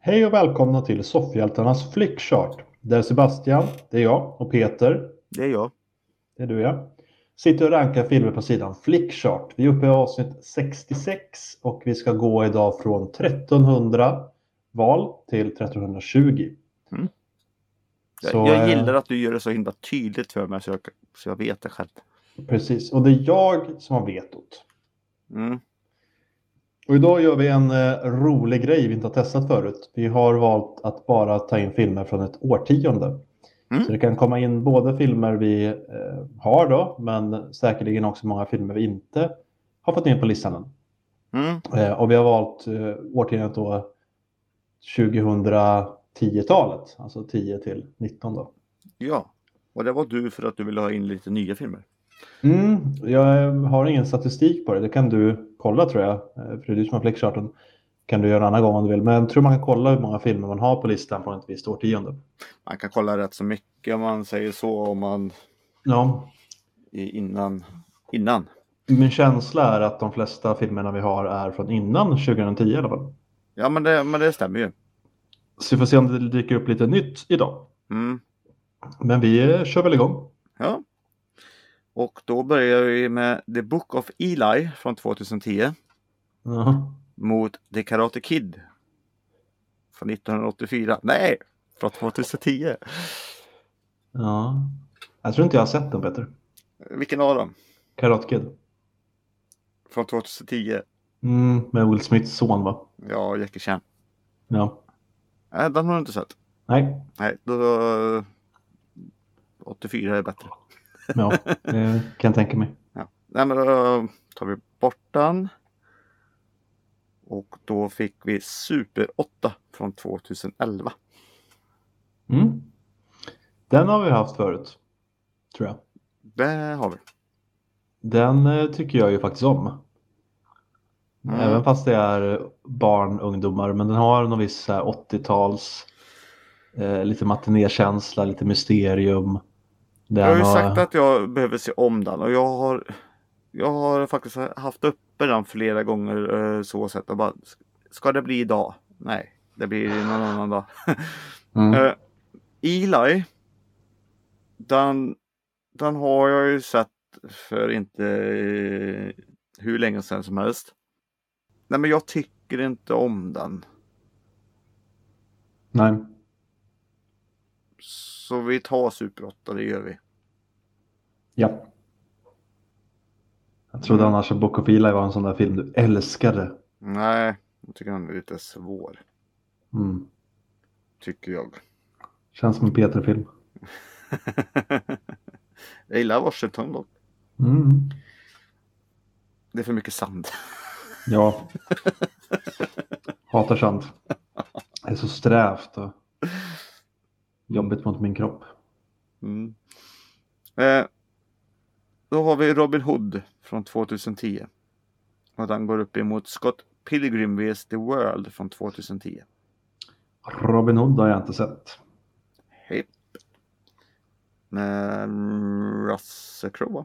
Hej och välkomna till Soffhjältarnas Flickchart. Det är Sebastian, det är jag och Peter, Det är jag. det är du ja. Sitter och rankar filmer på sidan Flickchart. Vi är uppe i avsnitt 66 och vi ska gå idag från 1300 val till 1320. Mm. Så Jag gillar att du gör det så himla tydligt för mig så jag vet det själv. precis, och det är jag som har vetot. Mm. Och idag gör vi en rolig grej vi inte har testat förut. Vi har valt att bara ta in filmer från ett årtionde. Mm. Så det kan komma in både filmer vi har då, men säkerligen också många filmer vi inte har fått in på listan än. Mm. Och vi har valt årtiondet då 2010-talet, alltså 10 till 19 då. Ja, och det var du för att du ville ha in lite nya filmer. Jag har ingen statistik på det, det kan du kolla tror jag. För det är du som har flickcharten. Kan du göra en annan gång om du vill. Men jag tror man kan kolla hur många filmer man har på listan från ett visst årtionde. Man kan kolla rätt så mycket om man säger så om man Ja. innan. Min känsla är att de flesta filmerna vi har är från innan 2010 i alla fall. Ja, men det stämmer ju. Så vi får se om det dyker upp lite nytt idag. Mm. Men vi kör väl igång. Ja. Och då börjar vi med The Book of Eli från 2010 Jaha. mot The Karate Kid från 1984. Nej, från 2010. Ja. Jag tror inte jag har sett den, Peter. Vilken av dem? Karate Kid. Från 2010. Med Will Smiths son, va? Ja, Jackie Chan. Ja. Nej, den har du inte sett. Nej. Nej, då 84 är bättre. Ja, det kan jag tänka mig. Ja. Nej, men då tar vi bort den. Och då fick vi Super 8 från 2011. Den har vi haft förut, tror jag. Det har vi. Den tycker jag ju faktiskt om. Även fast det är barn, ungdomar. Men den har någon viss 80-tals lite matinékänsla, lite mysterium. Jag har ju sagt att jag behöver se om den. Och jag har faktiskt haft uppe den flera gånger så sett. Och bara, ska det bli idag? Nej, det blir någon annan dag. Eli, den har jag ju sett för inte hur länge sedan som helst. Nej, men jag tycker inte om den. Nej. Så vi tar Super 8, det gör vi. Ja. Jag trodde annars att Book of Eli var en sån där film du älskade. Nej, jag tycker den är lite svår. Tycker jag. Känns som en Peter-film. Jag gillar Washington då. Det är för mycket sand. Ja. Hatar sand. Det är så strävt och jobbigt mot min kropp. Då har vi Robin Hood från 2010. Och den går upp emot Scott Pilgrim vs. The World från 2010. Robin Hood har jag inte sett. Hej. Med Russell Crowe.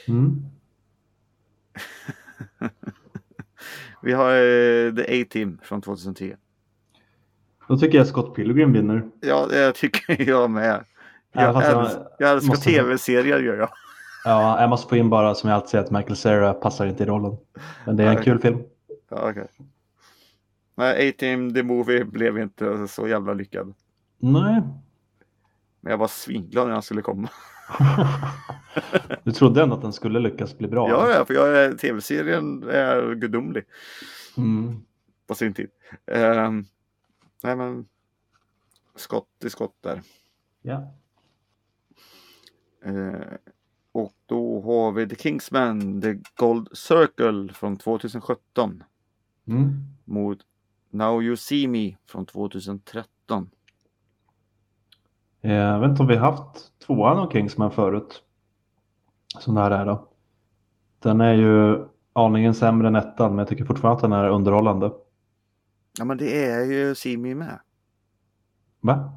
Vi har The A-Team från 2010. Då tycker jag Scott Pilgrim vinner. Ja, det tycker jag med. Jag älskar tv-serier, gör jag. Ja, jag måste få in bara som jag alltid säger att Michael Cera passar inte i rollen. Men det är en kul film. Ja, okej. Nej, A-Team, The Movie blev inte så jävla lyckad. Nej. Men jag var svinglad när han skulle komma. Du trodde ändå att den skulle lyckas bli bra? Ja, för tv-serien är gudomlig. På sin tid. Nej, men skott där. Ja. Och då har vi The Kingsman, The Gold Circle från 2017. Mot Now You See Me från 2013. Jag vet inte om vi haft tvåan av Kingsman förut. Som det här är då. Den är ju aningen sämre än ettan, men jag tycker fortfarande att den är underhållande. Ja, men det är ju See Me med. Va?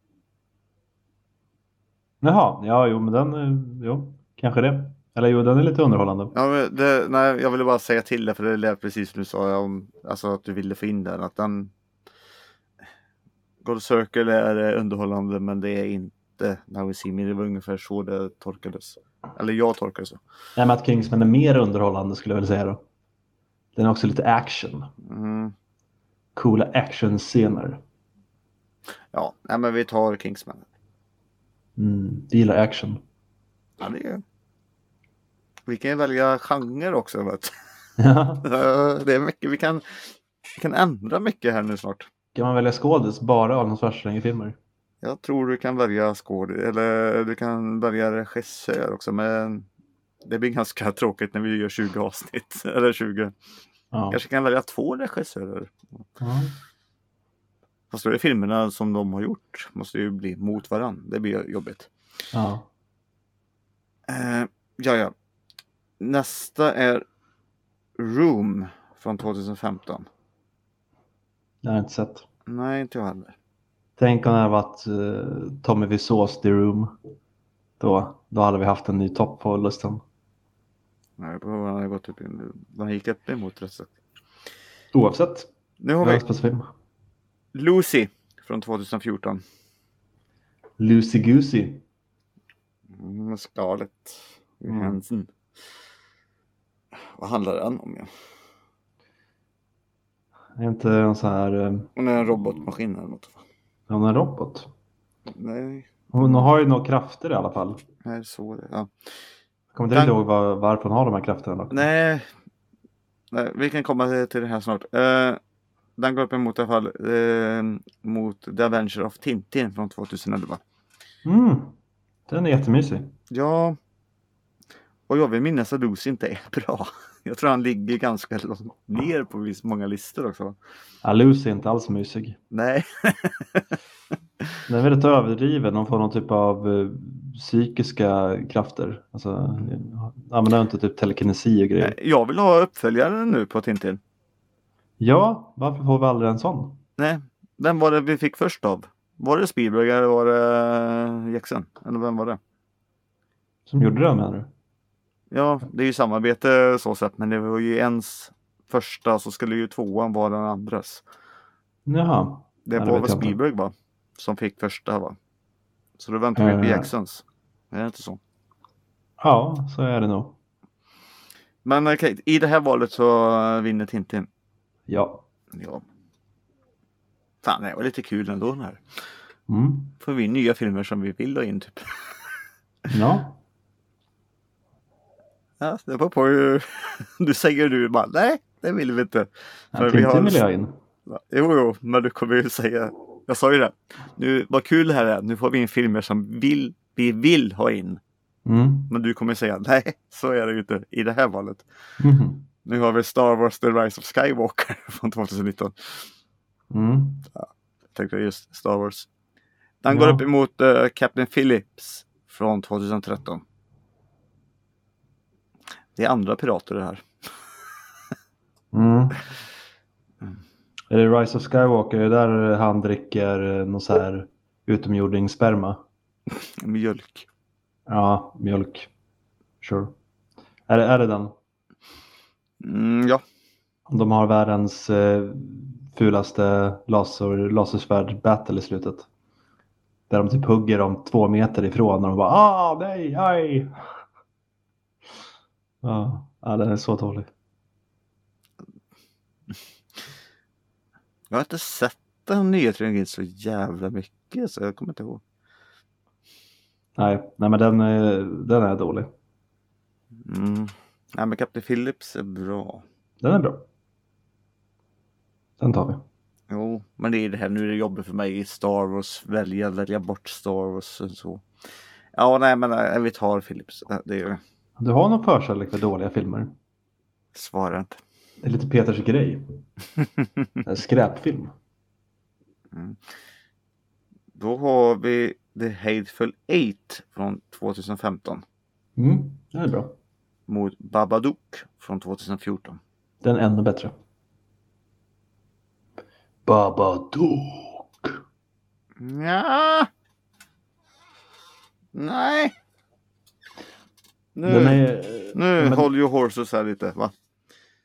Jaha, ja, jo, men den, jo, kanske det. Eller jo, den är lite underhållande. Ja, men nej, jag ville bara säga till det, för det lät precis som du sa om, alltså att du ville få in den, att den God Circle är underhållande, men det är inte Now We See Me. Det var ungefär så det torkades. Eller jag tolkade så. Nej, men att Kingsman är mer underhållande skulle jag väl säga då. Den är också lite action. Coola actionscener. Ja, nej, men vi tar Kingsman. Du gillar action. Ja, det är. Vi kan ju välja genre också. Vet. Ja. Det är mycket. Vi kan ändra mycket här nu snart. Kan man välja skådis bara Arnold Schwarzenegger-filmer? Jag tror du kan välja skådis. Eller du kan välja regissör också. Men det blir ganska tråkigt när vi gör 20 avsnitt. Eller 20. Ja. Kanske kan välja 2 regissörer. Ja. Fast då är filmerna som de har gjort måste ju bli mot varandra. Det blir jobbigt. Ja. Ja. Nästa är Room från 2015. Det har jag inte sett. Nej, inte jag heller. Tänk om det hade varit Tommy Wiseaus The Room. Då hade vi haft en ny topp på listan. Nej, han har gått upp han gick upp emot rätt sagt. Oavsett. Nu har vi film. Lucy från 2014. Lucy Goosey. Scarlett Johansson. Vad handlar den om? Ja? Är inte en sån här... Hon är en robotmaskin eller något. Hon är en robot. Nej. Hon har ju några krafter i alla fall. Nej, så det. Ja. Kommer inte ihåg varför hon har de här krafterna då? Nej, vi kan komma till det här snart. Den går upp emot i alla fall mot The Adventure of Tintin från 2011. Den är jättemysig. Ja. Och jag vill minnas att Lucy inte är bra. Jag tror han ligger ganska långt ner på många listor också. Ja, Lucy är inte alls mysig. Nej. Den är väldigt överdriven. Hon får någon typ av psykiska krafter. Alltså, använder inte typ telekinesi och grejer. Jag vill ha uppföljaren nu på Tintin. Ja, varför får vi aldrig en sån? Nej, vem var det vi fick först av? Var det Spielberg eller var det Jackson? Eller vem var det? Som gjorde det, menar du? Ja, det är ju samarbete så sett, men det var ju ens första, så skulle ju 2:an vara den andras. Jaha. Det var väl Spielberg va? Som fick första va? Så då väntar vi på Jacksons. Är det inte så? Ja, så är det nog. Men okej, i det här valet så vinner Tintin. Ja. Fan, det var lite kul ändå den här. Mm. Får vi nya filmer som vi vill ha in typ. Ja. Ja, det var på hur du säger du bara, nej, det vill vi inte. Ja, Tintin vill jag in. Jo, men du kommer ju säga, jag sa ju det. Nu, vad kul det här är, nu får vi in filmer som vi vill ha in. Men du kommer säga, nej, så är det ju inte i det här valet. Nu har vi Star Wars The Rise of Skywalker från 2019. Ja, jag tänkte just Star Wars. Den går upp emot Captain Phillips från 2013. Det är andra pirater det här. Är det Rise of Skywalker? Är det där han dricker någon så här utomjordingssperma? Mjölk. Ja, mjölk. Sure. Är det den? Ja. De har världens fulaste lasersvärd battle i slutet. Där de typ hugger dem 2 meter ifrån och de bara nej, aj! Ja, den är så dålig. Jag har inte sett den nya trilogin så jävla mycket så jag kommer inte ihåg. Nej men den är dålig. Nej men Captain Phillips är bra. Den är bra. Den tar vi. Jo, men det är det här, nu är det jobbigt för mig i Star Wars, välja bort Star Wars och så. Ja, nej men vi tar Phillips. Det är... Du har någon förkärlek för dåliga filmer? Svarar inte. Det är lite Peters grej. En skräpfilm. Då har vi The Hateful Eight från 2015. Det är bra. Mot Babadook från 2014. Den är ännu bättre. Babadook. Ja. Nej. Nu håller ju horses här lite, va?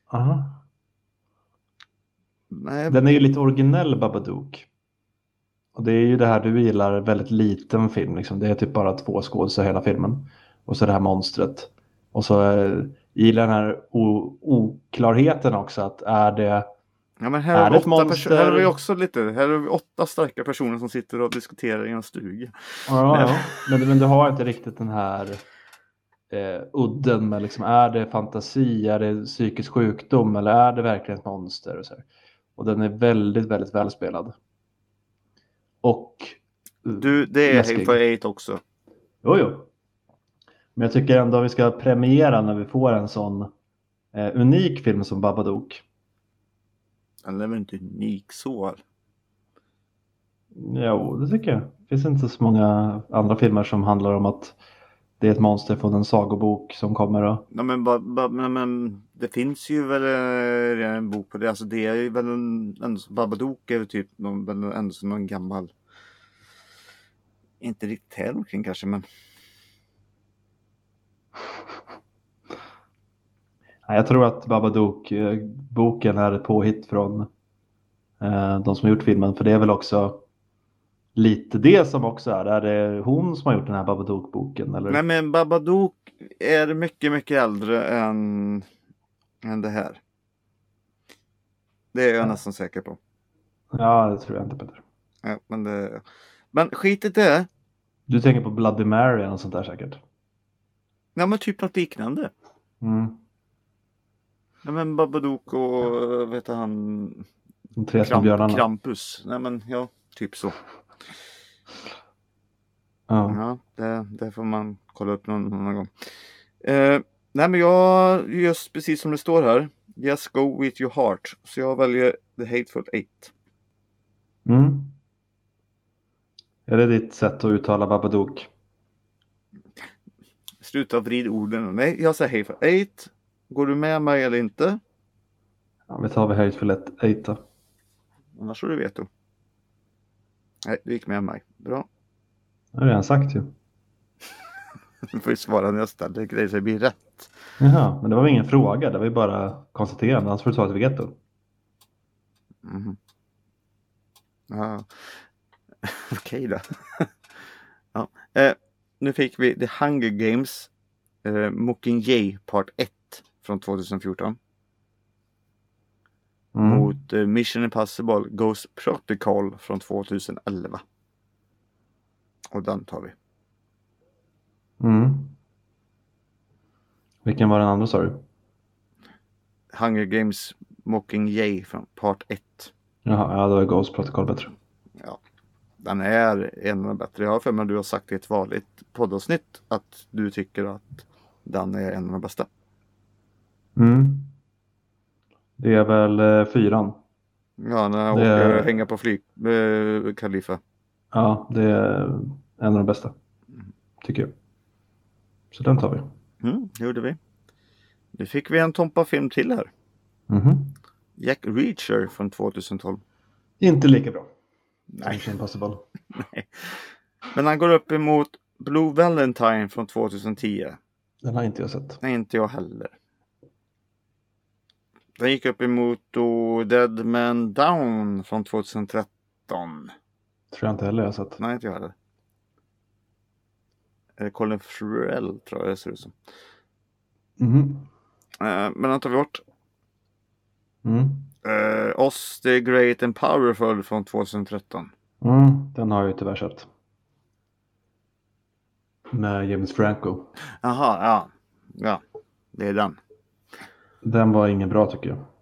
Aha. Nej. Den är ju lite originell, Babadook. Och det är ju det här du gillar, väldigt liten film. Liksom. Det är typ bara 2 skådespelare hela filmen. Och så det här monstret. Och så gillar den här oklarheten också. Att är det men är det ett monster? Här har vi också här har vi 8 starka personer som sitter och diskuterar i en stuga. Ja. Men du har inte riktigt den här udden med liksom, är det fantasi, är det psykisk sjukdom eller är det verkligen ett monster? Och, så här. Och den är väldigt, väldigt välspelad. Och det är Hateful 8 också. Jo. Men jag tycker ändå att vi ska premiera när vi får en sån unik film som Babadook. Den är väl inte unik så? Jo, det tycker jag. Det finns inte så många andra filmer som handlar om att det är ett monster från en sagobok som kommer och... Ja, men det finns ju väl redan en bok på det. Alltså det är ju väl Babadook är väl typ ändå som någon gammal, inte riktigt Hellking kanske, men Jag tror att Babadook-boken är ett påhitt från de som har gjort filmen. För det är väl också lite det som också är det hon som har gjort den här Babadook-boken? Eller? Nej, men Babadook är mycket, mycket äldre än det här. Det är jag nästan säker på. Ja, det tror jag inte, Peter. Ja, men skitet är... Du tänker på Bloody Mary och sånt där säkert? Ja, men typ något liknande. Mm. Ja, men Babadook och vet du han... De 3 små björnarna. Krampus. Nej, men ja, typ så. Ja, det får man kolla upp någon gång. Nej, men jag just precis som det står här. Yes, go with your heart. Så jag väljer The Hateful 8. Mm. Är det ditt sätt att uttala Babadook? Sluta vrid orden. Nej, jag säger Hateful 8. Går du med mig eller inte? Ja, vi tar Hateful 8 då. Annars så du vet du. Nej, du gick med mig. Bra. Det har jag redan sagt ju. Du får ju svara när jag ställer grejer så det blir rätt. Jaha, men det var ingen fråga. Det var ju bara konstaterande. Annars får du ta ett veto. Mm. Ja. Okej då. Ja. Nu fick vi The Hunger Games Mockingjay Part 1 från 2014. Mot Mission Impossible Ghost Protocol från 2011. Och den tar vi. Vilken var den andra, sa du? Hunger Games Mockingjay från Part 1. Jaha, ja, då är Ghost Protocol bättre. Ja, den är en av de bättre. Jag har för mig att du har sagt i ett vanligt poddavsnitt att du tycker att den är en av de bästa. Det är väl 4:an. Ja, när jag åker hänga på flyg Khalifa. Ja, det är en av de bästa. Tycker jag. Så den tar vi. Det gjorde vi. Nu fick vi en Tompa-film till här. Jack Reacher från 2012. Inte lika bra. Nej. Mission Impossible. Nej. Men han går upp emot Blue Valentine från 2010. Den har inte jag sett. Nej, inte jag heller. Den gick upp emot Dead Man Down från 2013. Tror jag inte heller jag har sett. Nej, inte jag heller. Colin Farrell tror jag det ser ut som. Men den tar vi bort. Oz the Great and Powerful från 2013. Den har jag ju tyvärr sett. Med James Franco. Jaha, ja. Det är den. Den var ingen bra tycker jag.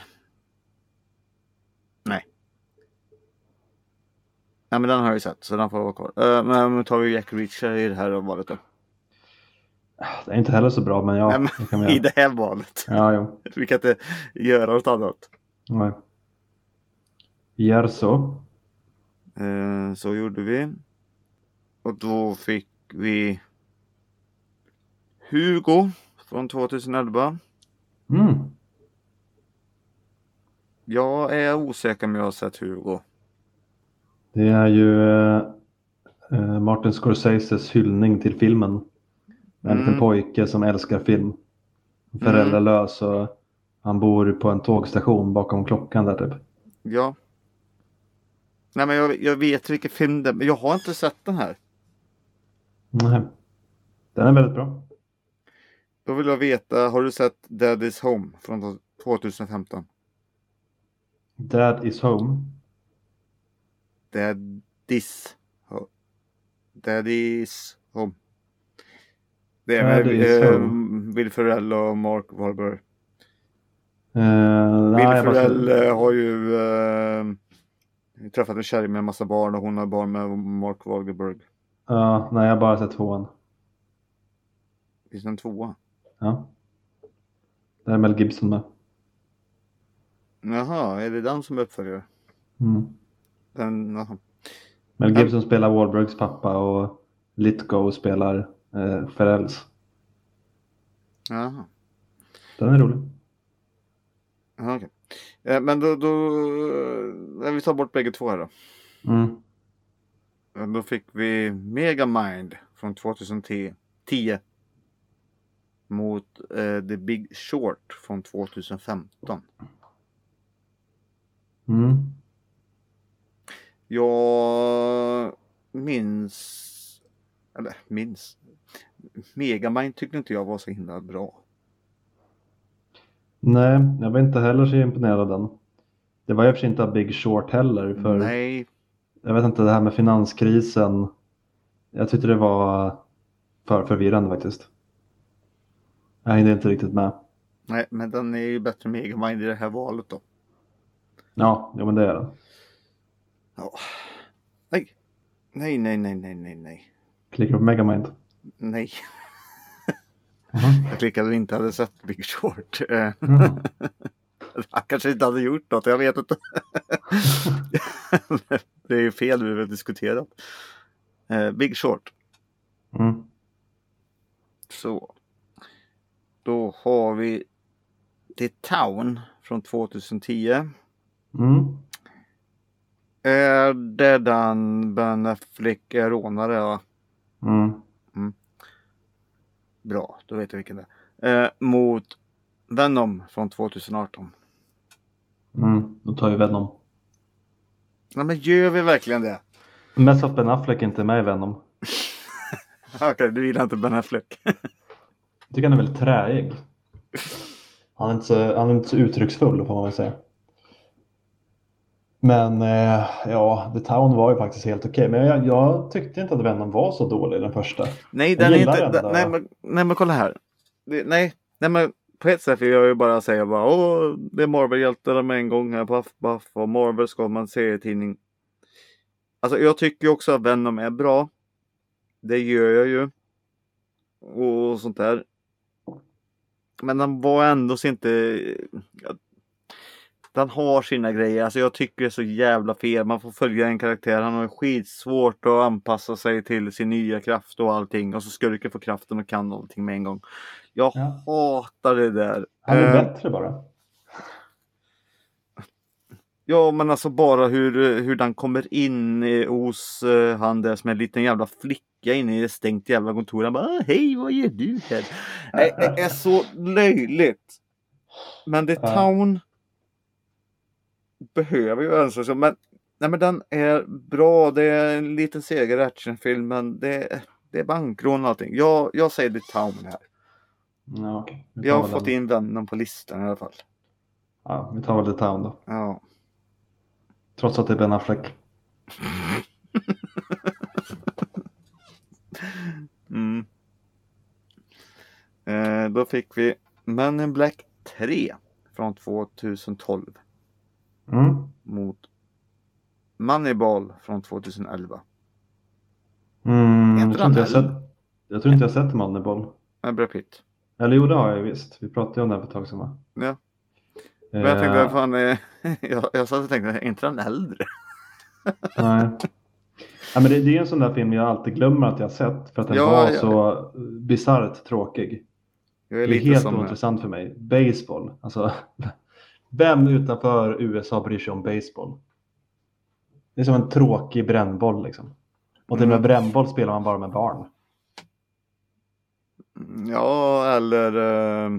Nej, men den har jag ju sett. Så den får vara kvar. Men tar vi Jack Reacher i det här valet då. Det är inte heller så bra, men ja. Nej, men i det här valet. Ja, jo. Vi kan inte göra något annat. Nej. Gör så. Så gjorde vi. Och då fick vi Hugo från 2011. Jag är osäker om jag har sett Hugo. Det är ju Martin Scorseses hyllning till filmen. En liten pojke som älskar film. Föräldralös och han bor på en tågstation bakom klockan där typ. Ja. Nej, men jag vet vilken film det är, men jag har inte sett den här. Nej. Den är väldigt bra. Då vill jag veta, har du sett Dead is Home från 2015? Dad is home. Dead is Home. Dead is Home. Det är Dad med is home. Will Ferrell och Mark Wahlberg. Nej, Will jag bara Ferrell ser... har ju träffat en tjej med en massa barn och hon har barn med Mark Wahlberg. Ja, nej, jag har bara sett tvåan. Finns det en tvåa? Ja. Där är Mel Gibson med. Jaha, är det den som uppföljer? Mm. Jaha. Mel Gibson spelar Wahlbergs pappa och Lithgow spelar Ferrells. Jaha. Den är rolig. Jaha, okej. Men då vi tar bort bägge två här då. Då fick vi Megamind från 2010 mot The Big Short från 2015. Jag minns Megamind tyckte inte jag var så himla bra. Nej, jag var inte heller så imponerad av den. Det var i och för sig inte av Big Short heller. För Nej. Jag vet inte, det här med finanskrisen. Jag tyckte det var för förvirrande faktiskt. Jag hängde inte riktigt med. Nej, men den är ju bättre Megamind i det här valet då. Ja, men det är den. Ja. Nej. Klickar du på Megamind? Nej. Jag klickade inte hade sett Big Short. Jag kanske inte hade gjort något, jag vet inte. Det är ju fel vi har diskuterat. Big Short. Så. Då har vi The Town från 2010. Är det den Ben Affleck är rånare, va? Bra, då vet jag vilken det är. Mot Venom från 2018. Då tar vi Venom. Nej, men gör vi verkligen det? Mest att Ben Affleck inte är med i Venom. Okej, du gillar inte Ben Affleck. Jag tycker han är väldigt träig. Han är inte så uttrycksfull, får man väl säga. Men ja, The Town var ju faktiskt helt okej. Men jag tyckte inte att Venom var så dålig den första. Nej, den är inte... Nej, men kolla här. Nej, men på ett sätt vill jag ju bara säga det är Marvel-hjältar med en gång här. Buff och Marvel ska man se i tidning. Alltså jag tycker ju också att Venom är bra. Det gör jag ju. Och sånt där. Men den var ändå inte... Den har sina grejer. Alltså jag tycker det är så jävla fel. Man får följa en karaktär. Han har skitsvårt att anpassa sig till sin nya kraft och allting. Och så skurken få kraften och kan allting med en gång. Jag hatar det där. Han är bättre bara. Ja, men alltså bara hur den kommer in hos han där som är en liten jävla flicka inne i ett stängt jävla kontor. Han bara, hej, vad gör du här? Det är så löjligt. Men The Town behöver ju önska. Men den är bra. Det är en liten seger actionfilm, men det är bankrån och allting. Jag säger The Town här. Ja, okay. Jag har fått in vännen på listan i alla fall. Ja, vi tar väl The Town då. Ja. Trots att det är Ben Affleck. Då fick vi Men in Black 3 från 2012 mot Moneyball från 2011. Jag tror inte jag sett Moneyball. Brad Pitt. Eller jo, det har jag visst. Vi pratade ju om det för ett tag sedan. Ja. Men jag tänkte fan, jag satt och tänkte, är inte den äldre? Nej. Ja, men det är en sån där film jag alltid glömmer att jag har sett. För att den var så bisarrt tråkig. Det är helt ointressant för mig. Baseball. Alltså, vem utanför USA bryr sig om baseball? Det är som en tråkig brännboll liksom. Och till och med brännboll spelar man bara med barn. Ja, eller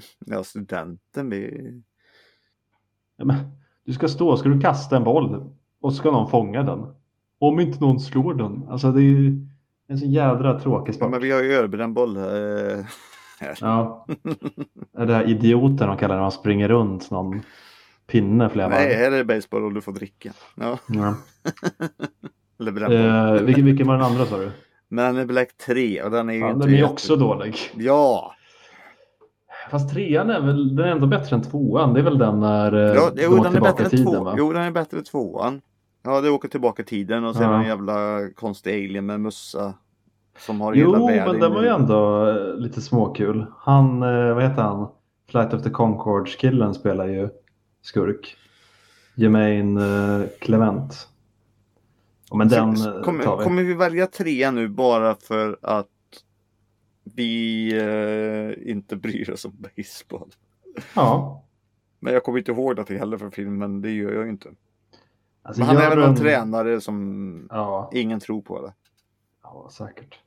studenten Ja, men, ska du kasta en boll. och ska någon fånga den. Om inte någon slår den. Alltså det är ju en så jädra tråkig Ja, sport. men vi har ju överbränd boll här. Ja. Är det här idioten de kallar det när man springer runt någon pinne flera Nej, varv? här är det baseball och du får dricka. Ja. Ja. Eller brännboll. Vilken var den andra sa du? Men Black 3 och den är ju Ja, inte den är också dålig. Ja. Fast trean är väl den är ändå bättre än tvåan. Det är väl den när Ja, de jo, åker den är tillbaka bättre i än tiden va? Jo, den är bättre än tvåan. Ja, det åker tillbaka i tiden och så är det Ja. en jävla konstig alien med mössa som har hela Jo, världen. men den var ju ändå lite småkul. Han, vad heter han? Flight of the Conchords-killen spelar ju skurk. Jermaine Clement. Ja, men den tar vi. Kommer vi välja 3 nu bara för att vi inte bryr oss om baseball? Ja. Men jag kommer inte ihåg det heller för filmen, det gör jag ju inte. Alltså, Men han är gör väl du någon en- tränare som Ja, ingen tror på det. ja säkert.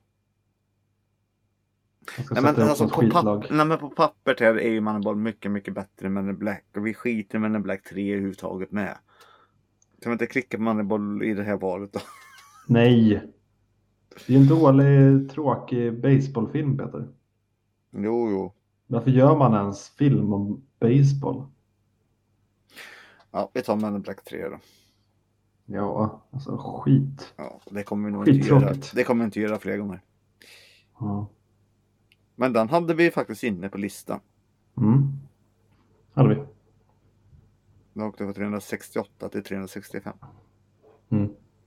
Jag ska Nej, sätta men, upp alltså, något skitlag. nej, men på pappret här är ju Moneyball mycket, mycket bättre än Men in Black. Och vi skiter med Men in Black 3 överhuvudtaget med. Kan vi inte klicka på Moneyball i det här valet då? Nej. Det är en dålig, tråkig baseballfilm, Peter. Jo. Varför gör man ens film om baseball? Ja, vi tar Men in Black 3 då. Ja, alltså skit. Ja, det kommer vi nog inte göra. Skittråkigt. Det kommer vi inte göra fler gånger. Ja. Men den hade vi faktiskt inne på listan. Mm. Hade vi. Den åkte från 368 till 365. Mm.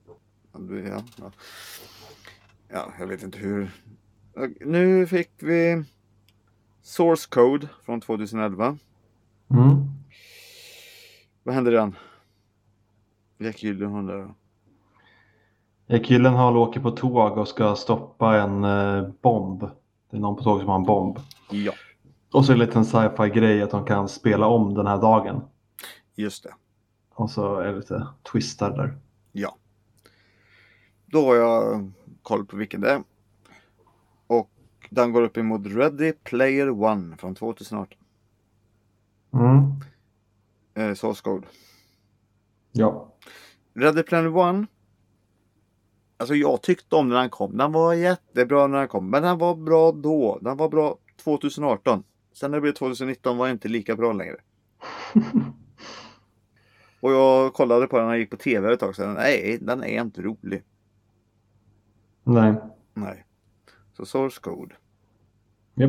Ja, jag vet inte hur. Nu fick vi Source Code från 2011. Mm. Vad hände den? Jack Gyllenhaal där. Killen åker på tåg och ska stoppa en bomb. Det är någon på tåg som har en bomb. Ja, Och så är det en liten sci-fi grej att de kan spela om den här dagen. just det. Och så är det lite twistar där. Ja. Då har jag koll på vilken det är. Och den går upp emot Ready Player One från 2018. Source Code. Ja. Ready Player One. Alltså jag tyckte om när den kom. Den var jättebra när den kom. Men den var bra då. Den var bra 2018. Sen när det blev 2019 var den inte lika bra längre. Och jag kollade på den när jag gick på tv ett tag sedan. Nej, den är inte rolig. Nej. Så Source Code. Japp.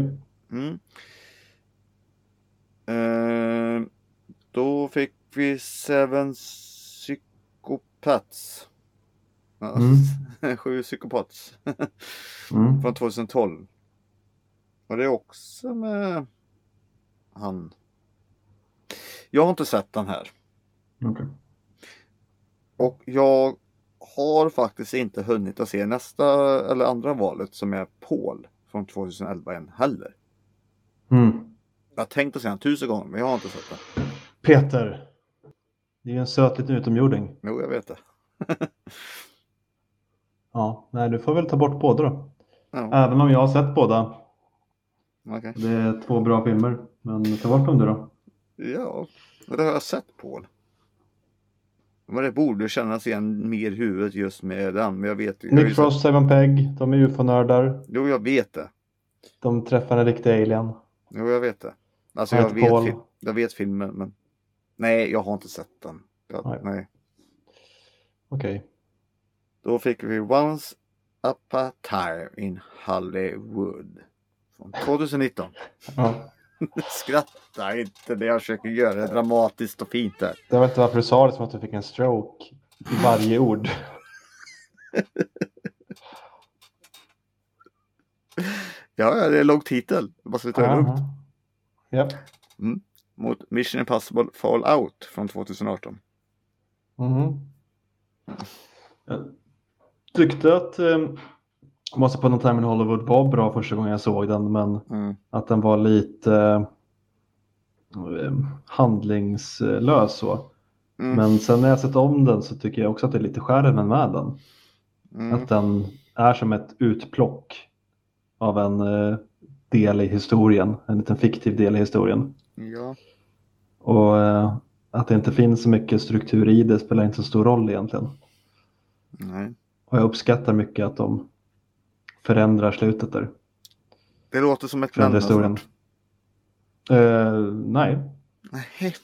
Då fick vi Seven Psychopaths. Ja, 7 Psychopaths. Från 2012. Och det är också med han. Jag har inte sett den här. Okay. Och jag har faktiskt inte hunnit att se nästa eller andra valet som är Paul från 2011 än heller. Jag har tänkt att se den 1000 gånger men jag har inte sett den. Peter. Det är ju en söt liten utomjording. Jo, jag vet det. Ja, nej du får väl ta bort båda då. Ja. Även om jag har sett båda. Okay. Det är 2 bra filmer. Men ta bort dem du då. Ja, det har jag sett Paul. Men det borde kännas igen mer i huvudet just med den. Men jag vet ju. Nick Frost, Simon Pegg. De är UFO-nördar. Jo, jag vet det. De träffar en riktig alien. Jo, jag vet det. Alltså jag vet filmen men nej, jag har inte sett den. Nej. Okej. Då fick vi Once Upon a Time in Hollywood från 2019. Ja. Skratta inte det jag försöker göra det dramatiskt och fint där. Jag vet inte varför du sa det som att du fick en stroke i varje ord. Ja, det är lång titel. Jag måste ta det lugnt. Ja. Mot Mission Impossible Fallout från 2018. Jag tyckte att Once Upon a Time in Hollywood var bra första gången jag såg den, men att den var lite handlingslös så. Men sen när jag sett om den så tycker jag också att det är lite skärmen med den. Att den är som ett utplock av en del i historien, en liten fiktiv del i historien. Ja. Och att det inte finns så mycket struktur i det spelar inte så stor roll egentligen. Nej. Och jag uppskattar mycket att de förändrar slutet där. Det låter som ett Förändrar historien. Nej. Nej.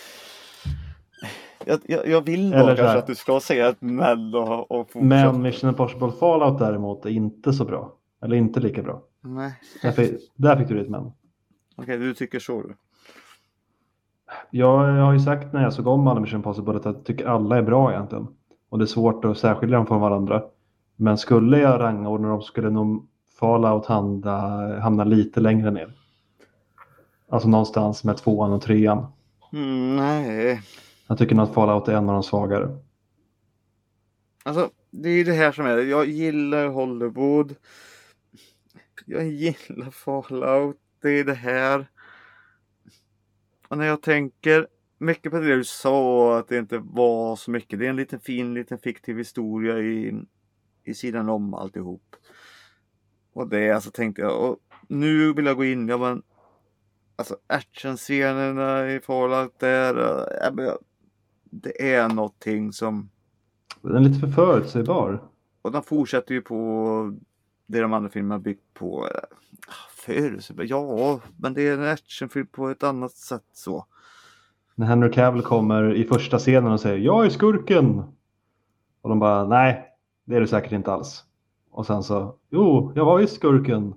Jag vill Eller nog så kanske här. att du ska säga ett men och fortsätta. Men Mission Impossible Fallout däremot är inte så bra. Eller inte lika bra. Nej. Där fick du ditt men. Okej, du tycker så du. Jag har ju sagt när jag såg om alla Mission Impossible att jag tycker alla är bra egentligen. Och det är svårt att särskilja dem från varandra. Men skulle jag rangordna dem skulle nog Fallout hamna lite längre ner. Alltså någonstans med 2:an och 3:an. Nej. Jag tycker nog att Fallout är en av de svagare. Alltså, det är det här som är det. Jag gillar Hollywood. Jag gillar Fallout. Det är det här. Och när jag tänker mycket på det du sa, att det inte var så mycket. Det är en liten fin, liten fiktiv historia i sidan om alltihop. Och det alltså tänkte jag. Och nu vill jag gå in. Alltså actionscenerna i Fallout där. Det är någonting som... Den är lite för förutsägbar. Och de fortsätter ju på det de andra filmerna byggt på. Förutsägbar? Ja, men det är en actionfilm på ett annat sätt så. När Henry Cavill kommer i första scenen och säger jag är skurken. Och de bara nej, det är du säkert inte alls. Och sen så, jo, jag var ju skurken.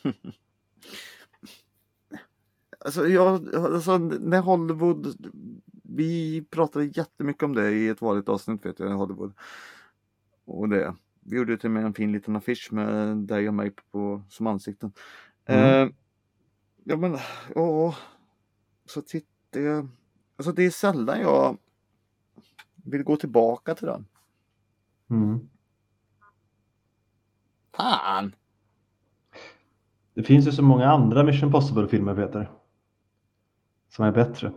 Alltså när Hollywood, vi pratade jättemycket om det i ett vanligt avsnitt vet jag, Hollywood. Och det, vi gjorde till och med en fin liten affisch med dig och mig som ansikten. Ja men, så tittar jag. Alltså det är sällan jag vill gå tillbaka till den. Fan! Det finns ju så många andra Mission Impossible-filmer, Peter. Som är bättre.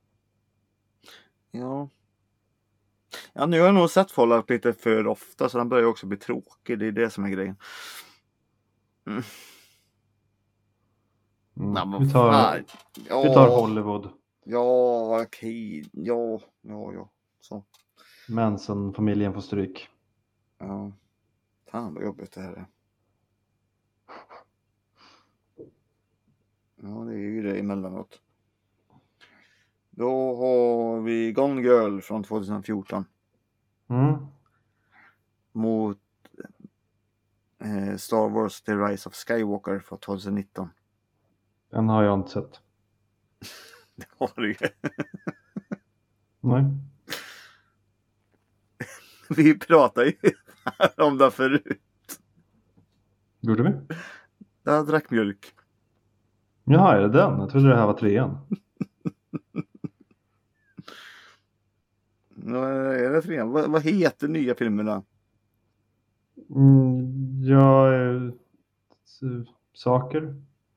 Ja, nu har jag nog sett Fallout lite för ofta så den börjar också bli tråkig. Det är det som är grejen. Nej, Vi tar Hollywood. Ja, okej. Ja. Så. Manson-familjen får stryk. Ja. Fan vad jobbigt det här är. Ja, det är ju det emellanåt. Då har vi Gone Girl från 2014. Mot Star Wars The Rise of Skywalker från 2019. Den har jag inte sett. Det har du ju. Nej. Vi pratade ju om det förut. Gjorde vi? Jag drack mjölk. Jaha, är det den? Jag trodde det här var 3:an. Ja, är det 3:an? Vad heter nya filmerna? Saker.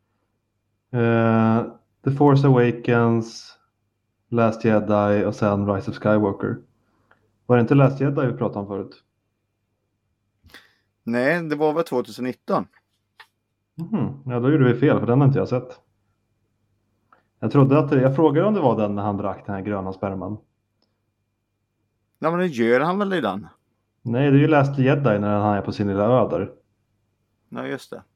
The Force Awakens, Last Jedi och sen Rise of Skywalker. Var det inte Last Jedi vi pratade om förut? Nej, det var väl 2019. Ja, då gjorde vi fel för den har inte jag sett. Jag frågade om det var den när han drack den här gröna sperman. Ja, men det gör han väl i den? Nej, det är ju Last Jedi när han är på sin lilla ö där. Ja, just det.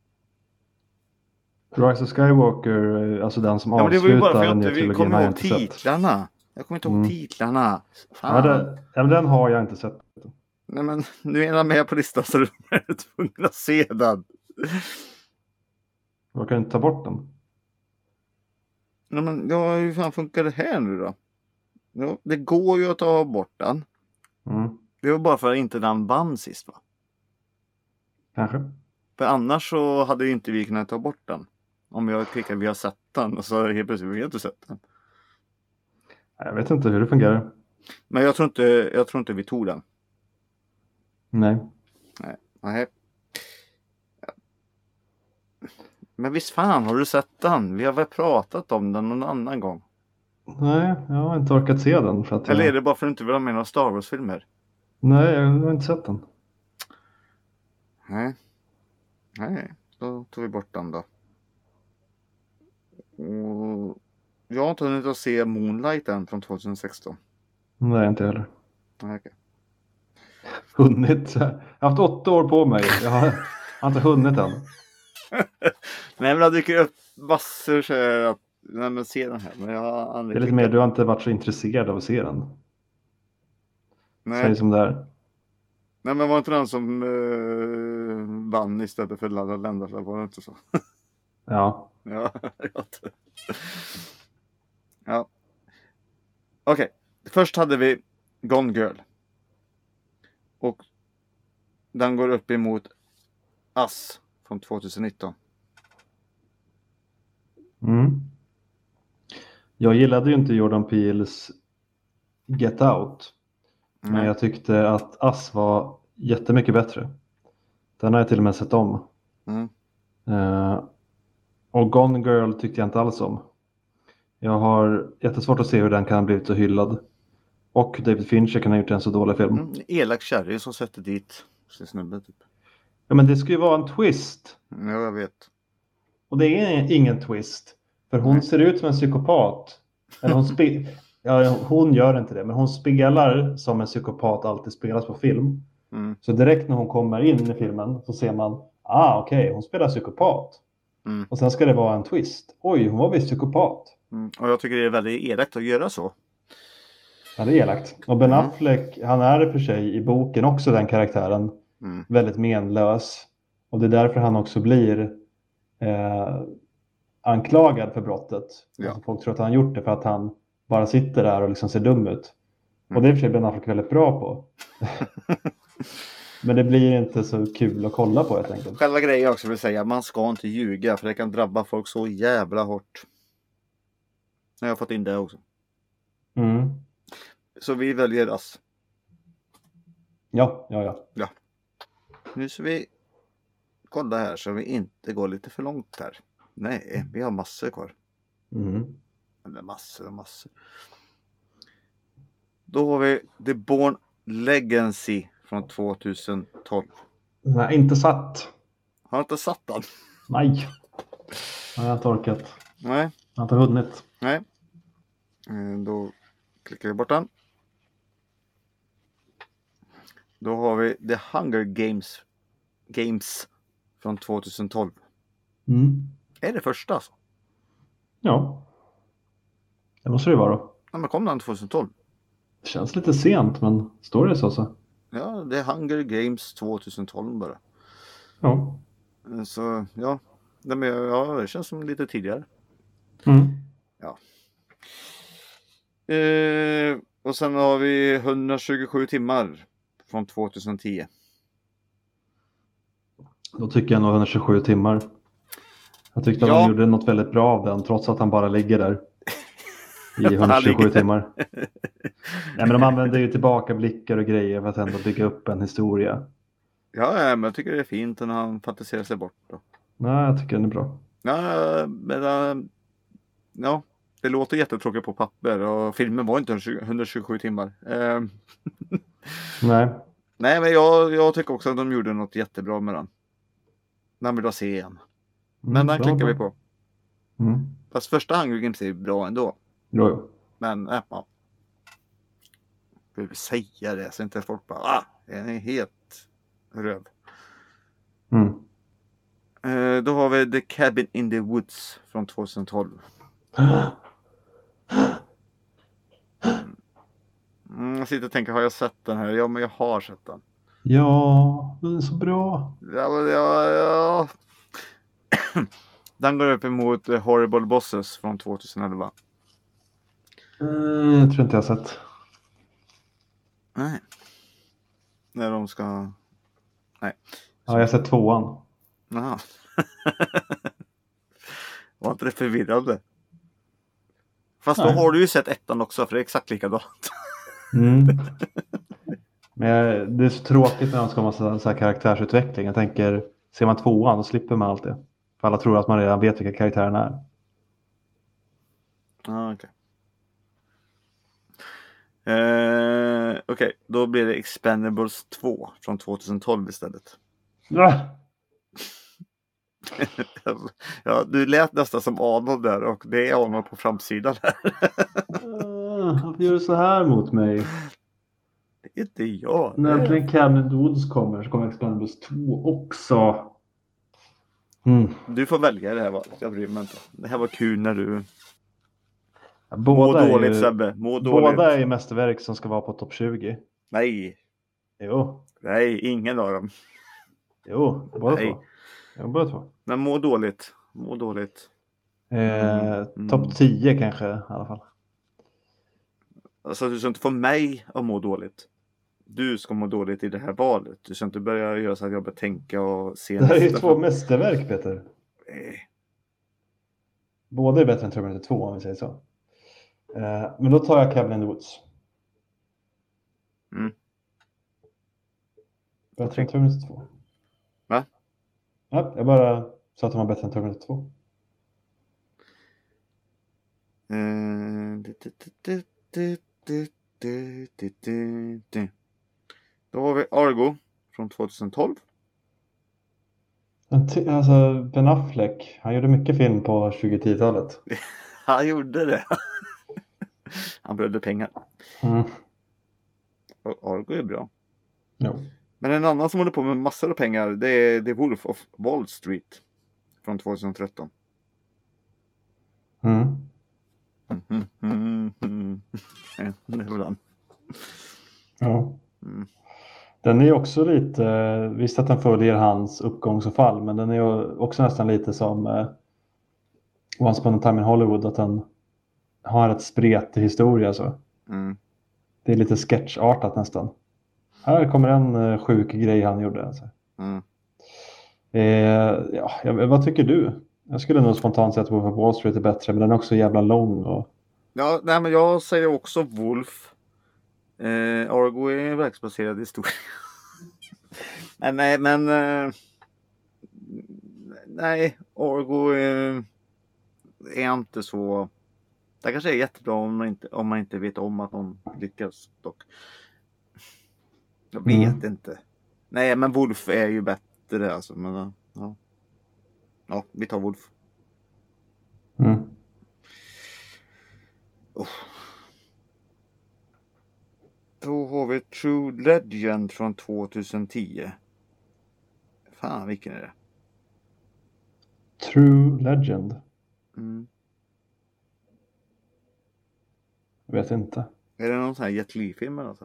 Rise of Skywalker, alltså den som men det var ju bara avslutar för den att nya vi kommer trilogin har jag ihåg inte sett. titlarna. Jag kommer inte ihåg titlarna. Fan. Ja, men den har jag inte sett. Nej, men nu är han med på listan så du är tvungen att se den. Jag kan inte ta bort den. Nej, men hur fan funkar det här nu då? Ja, det går ju att ta bort den. Det var bara för att inte den vann sist va? Kanske. För annars så hade ju inte vi kunnat ta bort den. Om jag klickar vi har sett den och så helt plötsligt vi har inte sett den. Jag vet inte hur det fungerar. Men jag tror inte vi tog den. Nej. Nej. Men visst fan har du sett den? Vi har väl pratat om den någon annan gång. Nej, jag har inte orkat se den. För att eller är det bara för att du inte vill ha med några Star Wars-filmer? Nej, jag har inte sett den. Nej, då tog vi bort den då. Och Jag har inte hunnit att se Moonlight än från 2016. Nej, inte heller. Okay. Hunnit. Jag har haft 8 år på mig. Jag har inte hunnit än. Nej, men det dyker upp massor så här att nej, men se den här. Men jag har aldrig Det är lite mer, du har inte varit så intresserad av att se den. Nej. Säg som det är. Nej, men var inte den som vann istället för La La Land? Var det inte så? Ja. Ja. Ja. Okej. Först hade vi Gone Girl. Och den går upp emot Us från 2019. Jag gillade ju inte Jordan Peels Get Out. Men jag tyckte att Us var jättemycket bättre. Den har jag till och med sett om. Och Gone Girl tyckte jag inte alls om. Jag har jättesvårt att se hur den kan ha blivit så hyllad. Och David Fincher kan ha gjort en så dålig film. Elak kärring som sätter dit sin snubbe typ. Ja, men det ska ju vara en twist. Ja, jag vet. Och det är ingen twist. För hon ser ut som en psykopat. Eller hon gör inte det. Men hon spelar som en psykopat alltid spelas på film. Så direkt när hon kommer in i filmen så ser man, okej, hon spelar psykopat. Och sen ska det vara en twist. Oj, hon var visst psykopat. Och jag tycker det är väldigt elakt att göra så. Ja, det är elakt. Och Ben Affleck, han är för sig i boken också den karaktären. Väldigt menlös. Och det är därför han också blir anklagad för brottet. Ja. Alltså, folk tror att han gjort det för att han bara sitter där och liksom ser dum ut. Och det är för sig Ben Affleck väldigt bra på. Men det blir inte så kul att kolla på helt enkelt. Själva grejen också vill säga, man ska inte ljuga för det kan drabba folk så jävla hårt. Jag har fått in det också. Så vi väljer Us. Ja. Nu ska vi kolla här så vi inte går lite för långt här. Nej, vi har massor kvar. Eller massor. Då har vi The Bourne Legacy från 2012. Nej, inte satt. Har du inte satt den? Nej. Jag har inte orkat. Nej. Jag har inte hunnit. Nej. Då klickar vi bort den. Då har vi The Hunger Games från 2012. Är det första alltså? Ja. Det måste det vara då. Ja, men kom den 2012? Det känns lite sent, men står det så? Ja, The Hunger Games 2012 bara. Ja. Så, ja. Det känns som lite tidigare. Ja. Och sen har vi 127 timmar från 2010. Då tycker jag nog 127 timmar. Jag tyckte att han gjorde något väldigt bra av den, trots att han bara ligger där i 127 timmar. Nej, men de använder ju tillbakablickar och grejer för att ändå bygga upp en historia. Ja, men jag tycker det är fint när han fantiserar sig bort då. Nej, jag tycker den är bra. Ja, men det låter jättetråkigt på papper och filmen var inte 127 timmar. Nej. Nej, men jag tycker också att de gjorde något jättebra med den. Den vill jag se igen. Men den klickar vi på. Fast första Hunger Games är bra ändå. Jo. Men ja. Vill säga det så inte folk bara den är helt röv. Då har vi The Cabin in the Woods från 2012. Jag sitter och tänker, har jag sett den här? Ja, men jag har sett den. Ja, den är så bra. Ja. Den går upp emot Horrible Bosses från 2011. Jag tror inte jag har sett. Nej. När de ska... Nej. Ja, jag har sett 2:an. Jaha. Var inte det förvirrande? Fast då har du ju sett 1:an också, för det är exakt likadant. Men det är så tråkigt när de ska ha massa så här karaktärsutveckling. Jag tänker, ser man 2:an då slipper man allt det. För alla tror att man redan vet vilka karaktärerna är. Okej. Okej, då blir det Expendables 2 från 2012 istället. Ja, du lät nästan som Arnold där och det är Arnold på framsidan här. Varför gör du så här mot mig? Det är inte jag. När äntligen Cabin Woods kommer så kommer Expendables 2 också. Du får välja det här valet. Jag bryr mig inte. Det här var kul när du... Båda Må dåligt, är Sebbe. Må dåligt. båda är mästerverk som ska vara på topp 20. Nej. Jo. Nej, ingen av dem. Jo, båda Nej. två. Jo, båda två. Men må dåligt. Må dåligt. Topp 10 kanske i alla fall. Alltså du ska inte få mig att må dåligt. Du ska må dåligt i det här valet. Du ska inte börja göra så att jag börjar tänka och se. Det här är ju två mästerverk, Peter. Båda är bättre än Terminator 2 om vi säger så. Men då tar jag Cabin in the Woods. Bättre än Terminator 2. Va? Ja, jag bara sa att de var bättre än Terminator 2. Då har vi Argo från 2012. Alltså Ben Affleck, han gjorde mycket film på 2010-talet. Han gjorde det. Han behövde pengar. Och Argo är bra. Jo. Men en annan som håller på med massor av pengar, det är The Wolf of Wall Street från 2013. Det var den. Ja. Den är också lite, visst att den följer hans uppgångs och fall, men den är också nästan lite som Once upon a time in Hollywood, att den har ett spretig historia så. Det är lite sketchartat nästan. Här kommer en sjuk grej han gjorde. Alltså. Vad tycker du? Jag skulle nog spontant säga att Wolf of Wall Street är bättre, men den är också jävla lång. Och... Ja, nej, men jag säger också Wolf. Argo är en verksbaserad historia. Nej, Argo är inte så... Det kanske är jättebra om man inte vet om att någon lyckas dock. Jag vet inte. Nej, men Wolf är ju bättre alltså. Men, ja, vi tar Wolf. Då har vi True Legend från 2010. Fan, vilken är det? True Legend? Jag vet inte. Är det någon sån här Jet Li-film eller något?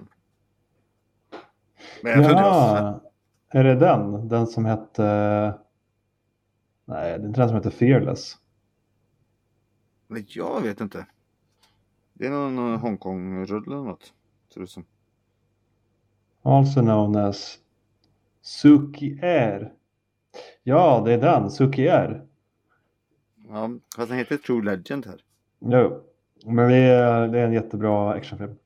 Är det den? Den som hette... Nej, det är inte den som heter Fearless. Nej, jag vet inte. Det är någon Hongkong-rulle eller något. Tror du som. Also known as Suki Air. Ja, det är den. Suki Air. Ja, fast den heter True Legend här. Jo, men det är en jättebra actionfilm.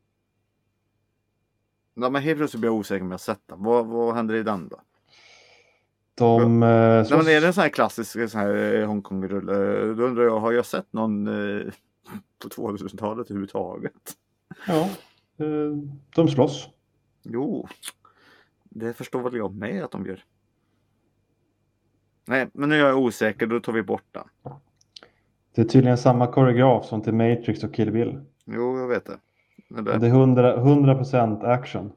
Ja, men helt plötsligt blir jag osäker om jag sett den. Vad händer i den då? Men är det en sån här klassisk sån här Hongkong-rulle? Då undrar jag, har jag sett någon på 2000-talet överhuvudtaget? Ja, de slåss. Jo, det förstår väl jag med att de gör. Nej, men nu är jag osäker, då tar vi bort den. Det är tydligen samma koreograf som till Matrix och Kill Bill. Jo, jag vet det. Det är 100% action.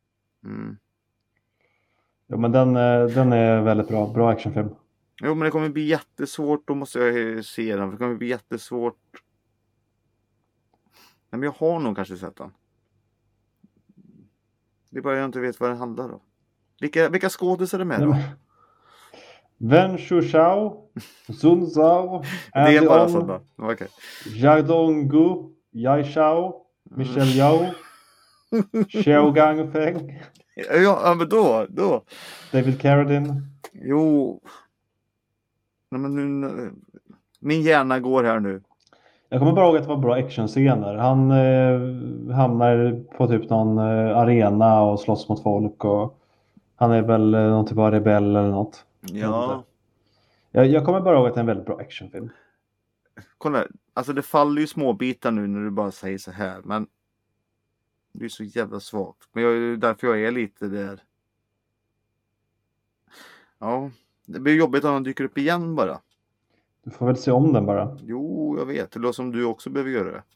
Ja, men den är väldigt bra actionfilm. Jo, men det kommer bli jättesvårt, då måste jag se den. Det kommer bli jättesvårt. Nej, men jag har nog kanske sett den. Det är bara jag inte vet vad det handlar om. Vilka skådespelare är det med då? Wen Shuxiao, Sun Zhao, det är bara sådana. Okay. Jiadong Gu, Yai Xiao, Michelle Yao, Xiao Gangfeng. Ja, men då. David Carradine. Jo. Nej, men nu, min hjärna går här nu. Jag kommer bara ihåg att det var bra actionscener. Han hamnar på typ någon arena och slåss mot folk. Och han är väl någon typ av rebell eller något. Ja. Jag kommer bara ihåg att det är en väldigt bra actionfilm. Kolla, alltså det faller ju små bitar nu när du bara säger så här. Men det är så jävla svagt. Men därför jag är lite där. Ja, Det blir jobbigt om han dyker upp igen bara. Du får väl se om den bara. Jo, jag vet. Det låter som du också behöver göra det.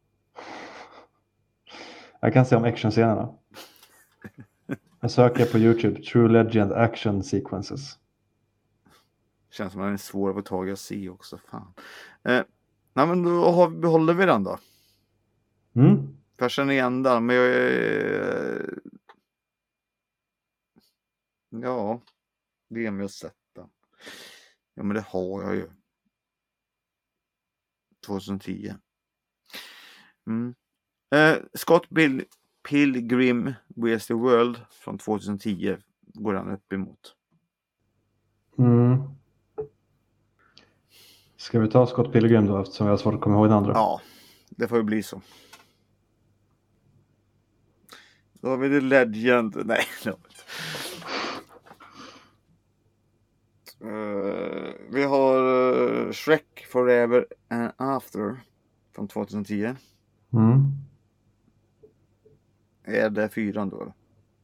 Jag kan se om actionscenerna. Jag söker på YouTube. True Legend Action Sequences. Känns som att den är svår att få tag i att se också. Fan. Nej, men då behåller vi den då. Mm. Jag känner igen den, men jag ja, det är om jag sett den. Ja, men det har jag ju. 2010. Scott Pilgrim vs. the World från 2010 går han upp emot. Ska vi ta Scott Pilgrim då, eftersom jag har svårt att komma ihåg den andra? Ja, det får ju bli så. Då har vi The Legend. Nej, vi har Shrek Forever and After från 2010. Är det 4 då?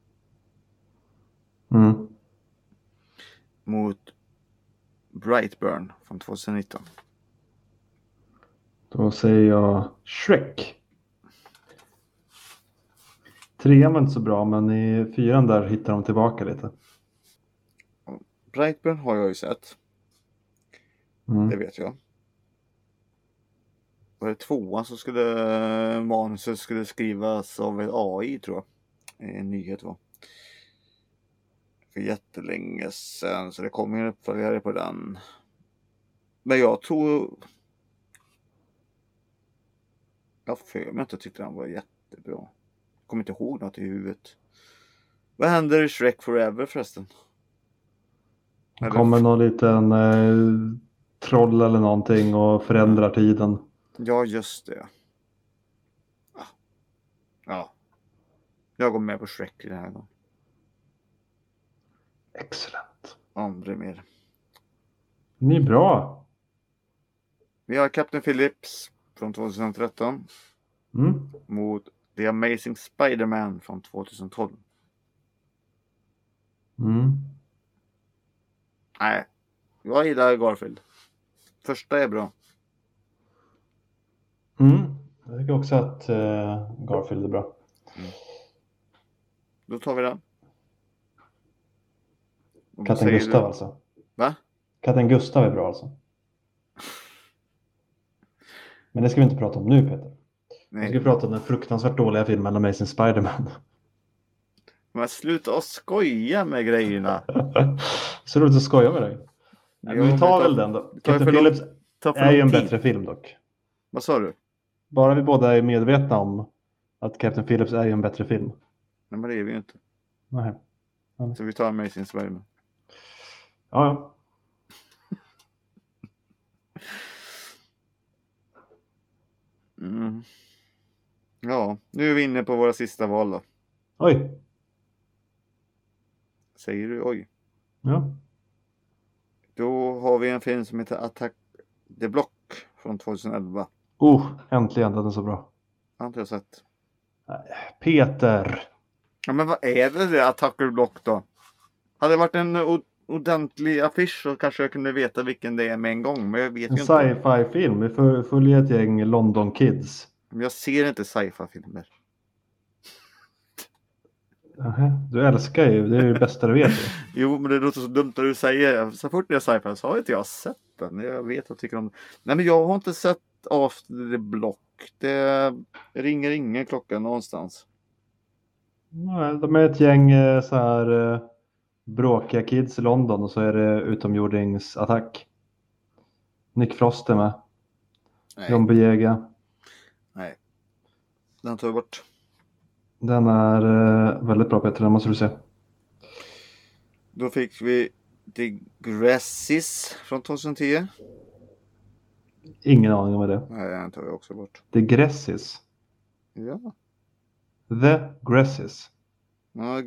Mot Brightburn från 2019. Då säger jag Shrek. 3 var inte så bra, men i 4 där hittar de tillbaka lite. Brightburn har jag ju sett. Det vet jag. Var det 2 så skulle manuset skulle skrivas av ett AI, tror jag. En nyhet var. För jättelänge sedan, så det kommer en uppföljare på den. Men jag tror... Jag för mig inte tyckte den var jättebra. Jag kommer inte ihåg något i huvudet. Vad händer i Shrek Forever förresten? Det kommer någon liten troll eller någonting och förändrar tiden. Ja, just det. Ja. Jag går med på Shrek i det här gången. Excellent. Aldrig mer. Ni är bra. Vi har Captain Phillips från 2013. Mot The Amazing Spider-Man från 2012. Nej, jag gillar Garfield. Första är bra. Jag tycker också att Garfield är bra. Då tar vi den. Katten Gustav alltså. Va? Katten Gustav är bra alltså. Men det ska vi inte prata om nu, Peter. Nej. Vi ska prata om den fruktansvärt dåliga filmen Amazing Spider-Man. Men sluta och skoja med grejerna. Så roligt att skoja med dig. Nej, men vi tar väl den då. Captain Phillips är ju en bättre film dock. Vad sa du? Bara vi båda är medvetna om att Captain Phillips är ju en bättre film. Nej, men det är vi ju inte. Nej. Så vi tar Amazing Spider-Man. Ja. Ja, nu är vi inne på våra sista val då. Oj. Säger du oj? Ja. Då har vi en film som heter Attack the Block från 2011. Äntligen, den är så bra. Jag har inte sett. Peter. Ja, men vad är det Attack the Block då? Hade det varit en ordentlig affisch så kanske jag kunde veta vilken det är med en gång. Men jag vet en ju inte. En sci-fi-film. Vi följer ett gäng London Kids. Men jag ser inte sci-fi-filmer. Du älskar ju, det är ju det bästa du vet. Jo, men det låter så dumt när du säger. Så fort jag sci-fi så har inte jag sett den. Jag vet vad jag tycker om. Nej, men jag har inte sett After the Block. Det ringer ingen klocka någonstans. Nej, de är ett gäng så här bråkiga kids i London och så är det utomjordingsattack. Nick Frost är med. John Boyega. Nej. Den tar vi bort. Den är väldigt bra, Peter, den måste du se. Då fick vi The Grasses från 2010. Ingen aning om vad det är. Nej, den tar vi också bort. The Grasses. Ja. The Grasses. Ja,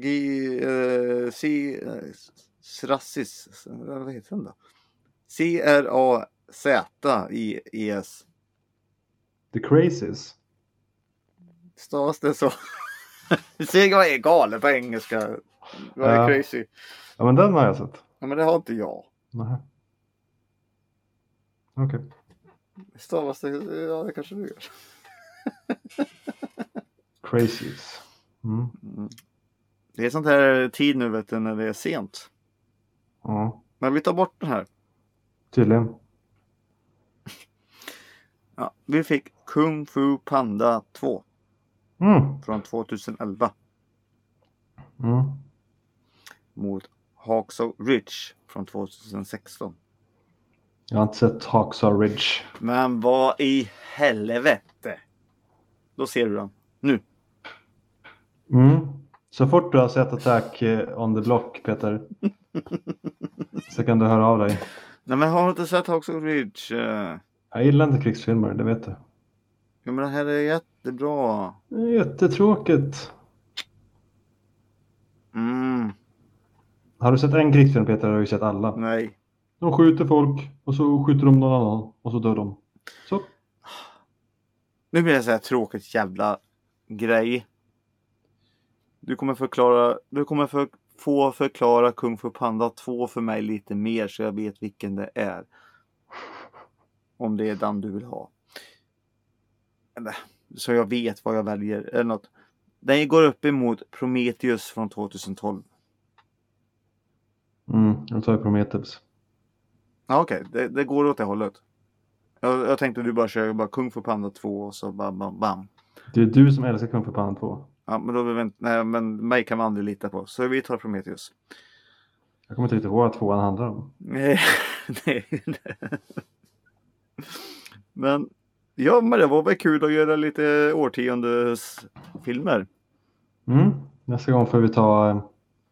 Srassis. Vad heter den då? Crazis. The Crazies. Stavas det så? Se, jag är galen på engelska. Jag är crazy. Ja, men den har jag sett. Ja, men det har inte jag. Nej. Okej. Stavas det? Ja, det kanske du gör. Crazies. Mm. Det är sånt här tid nu, vet du, när det är sent. Ja, Men vi tar bort den här. tydligen. Ja, vi fick Kung Fu Panda 2 från 2011 mot Hacksaw Ridge från 2016. Jag har inte sett Hacksaw Ridge. Men vad i helvete? Då ser du den. Nu. Så fort du har sett Attack on the Block, Peter, så kan du höra av dig. Nej, men har du inte sett Hacksaw Ridge? Jag gillar inte krigsfilmer, det vet du. Ja, men det här är jättebra. Det är jättetråkigt. Har du sett en krigsfilm, Peter, har du sett alla. Nej. De skjuter folk och så skjuter de någon annan och så dör de. Så. Nu blir det så här tråkigt jävla grej. Du kommer få förklara Kung Fu Panda 2 för mig lite mer så jag vet vilken det är. Om det är den du vill ha. Så jag vet vad jag väljer. Eller något. Den går upp emot Prometheus från 2012. Jag tar Prometheus. Ja, okej. Det går åt det hållet. Jag tänkte du bara kör bara Kung Fu Panda 2 och så bam. Det är du som älskar Kung Fu Panda 2. Ja, men då nej, men mig kan man aldrig lita på. Så vi tar Prometheus. Jag kommer inte riktigt ihåg vad 2 handlar om. Nej. Men ja, men det var väl kul att göra lite årtiondesfilmer. Nästa gång får vi ta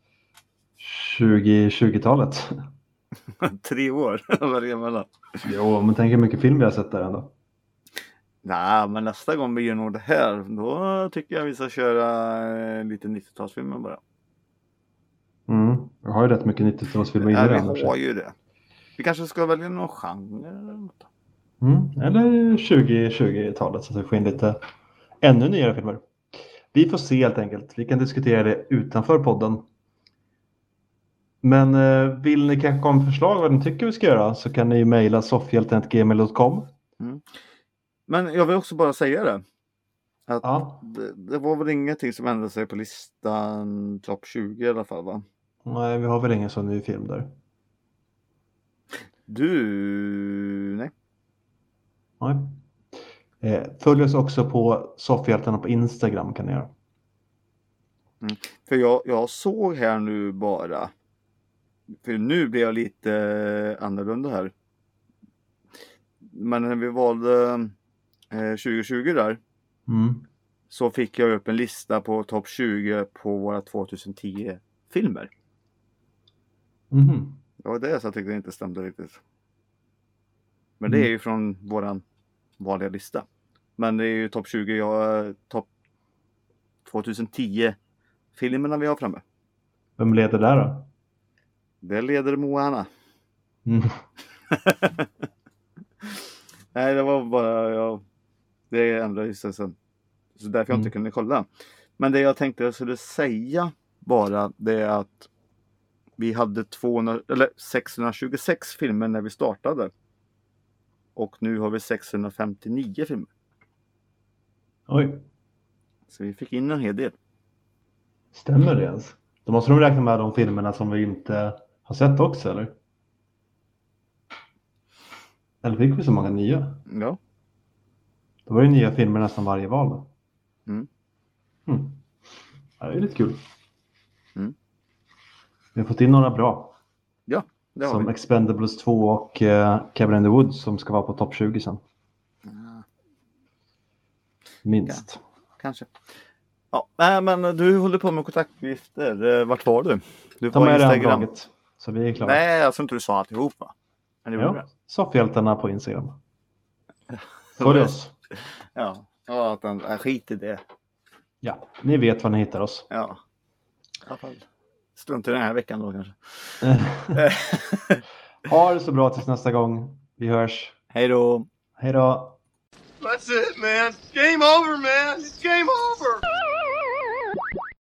20-talet. 3 år. Varje mellan. Jo, men tänk hur mycket film vi har sett där ändå. Nej, men nästa gång vi gör nog det här, då tycker jag vi ska köra lite 90-talsfilmer bara. Jag har ju rätt mycket 90-talsfilmer inne. Ja, vi har ju det. Vi kanske ska välja någon genre eller något. Eller 20-talet så att vi får in lite ännu nyare filmer. Vi får se helt enkelt. Vi kan diskutera det utanför podden. Men vill ni kanske komma med förslag vad ni tycker vi ska göra så kan ni mejla soffhjälten@gmail.com. Men jag vill också bara säga det. Att Ja. det var väl ingenting som ändrade sig på listan topp 20 i alla fall, va? Nej, vi har väl ingen sån ny film där. Nej. Nej. Följ oss också på Soffhjältarna på Instagram kan ni göra. För jag såg här nu bara. För nu blir jag lite annorlunda här. Men när vi valde 2020 där. Så fick jag upp en lista på topp 20 på våra 2010-filmer. Det var det så jag tyckte det inte stämde riktigt. Men det är ju från våran vanliga lista. Men det är ju topp 20, topp 2010-filmerna vi har framme. Vem leder där då? Det leder Moana. Nej, det var bara det ändrade sig sen. Så därför jag inte kunde kolla. Men det jag tänkte jag skulle säga bara det är att vi hade 626 filmer när vi startade. Och nu har vi 659 filmer. Oj. Så vi fick in en hel del. Stämmer det ens? Då måste de räkna med de filmerna som vi inte har sett också, eller? Eller fick vi så många nya? Ja. Då var det nya filmer nästan varje val då. Ja, det är lite kul. Vi har fått in några bra. Ja, det har som vi. Expendables 2 och Cabin in the Woods som ska vara på topp 20 sen. Minst. Ja, kanske. Ja, nej, men du håller på med kontaktuppgifter. Vart var du? Du De var är redan Instagram. dragit, så vi är klara. Nej, jag tror inte du sa alltihop, va? Men det var Soffhjältarna på Instagram. Följ oss. Ja, skit i det. Ja, ni vet var ni hittar oss. Ja, i alla fall. Strunt i den här veckan då kanske. Ha det så bra tills nästa gång. Vi hörs. Hej då. Hej då. That's it, man. Game over, man. It's game over.